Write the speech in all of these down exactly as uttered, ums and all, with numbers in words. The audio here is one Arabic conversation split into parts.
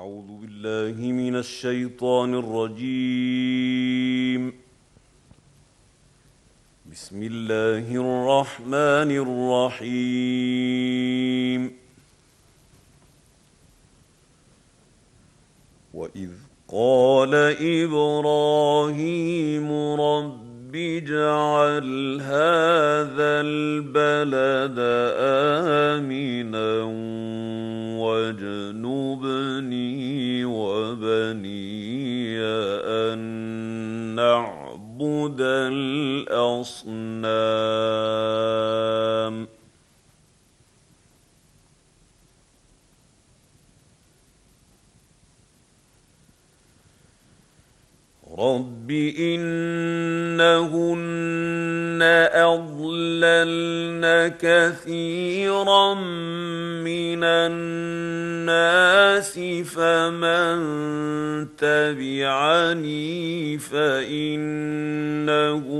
أعوذ بالله من الشيطان الرجيم. بسم الله الرحمن الرحيم. وإذ قال إبراهيم رب اجعل هذا البلد آمنا واجنبني وبني أن نعبد الأصنام. رب إنهن أضللن كثيرا من الناس فمن تبعني فإنه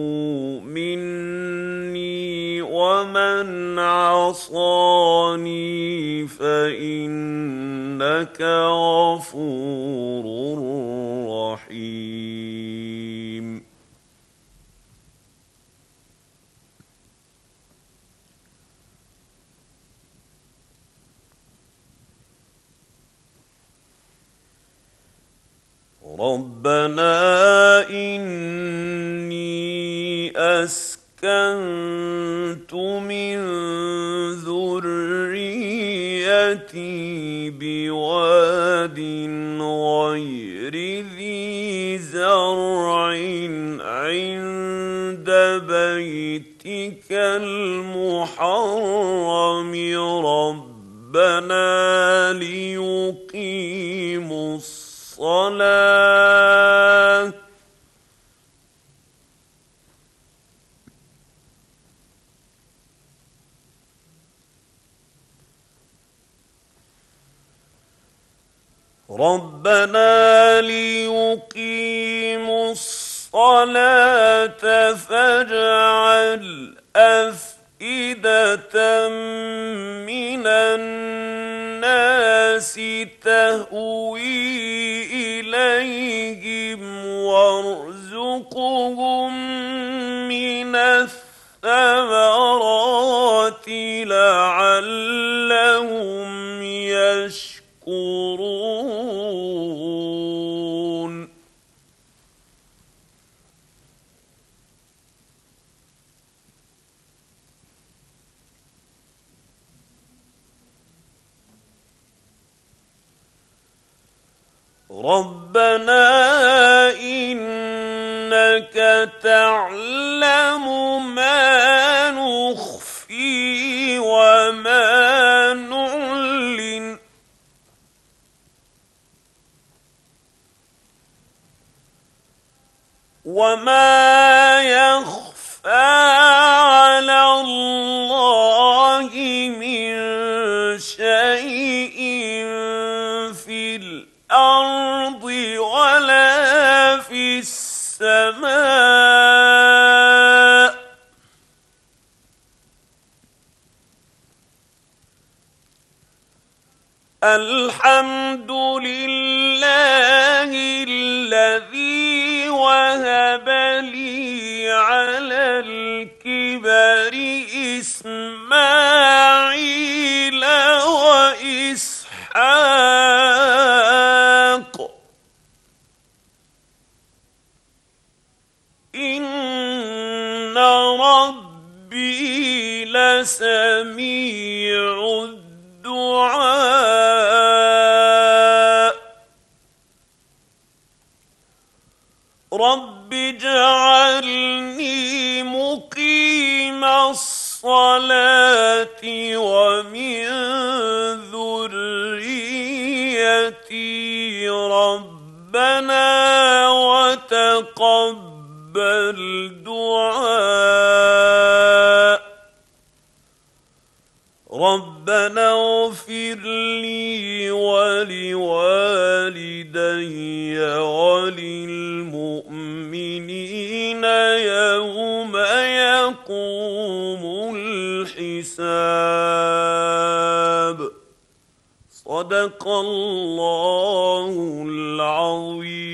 مني ومن عصاني فإنك غفور رحيم. ربنا إني أسكنت من ذريتي بواد غير ذي زرع عند بيتك المحرم ربنا ليقيموا الصلاة ربنا ليقيموا الصلاة فاجعل أفئدة من الناس تهوي إليهم وارزقهم من الثمرات لعلهم يشكرون. ربنا إنك تعلم ما نخفي وما نعلن وما يخفى على الله من شيء في الأرض ولا في السماء الحمد لله الذي وهب لي على الكبر إسماعيل وإسحاق إن ربي لسميع الدعاء. رب اجعلني مقيم الصلاة ومن ذريتي ربنا وتقبل دعاء. ربنا اغفر لي ولوالدي وللمؤمنين يوم يقوم الحساب. صدق الله العظيم.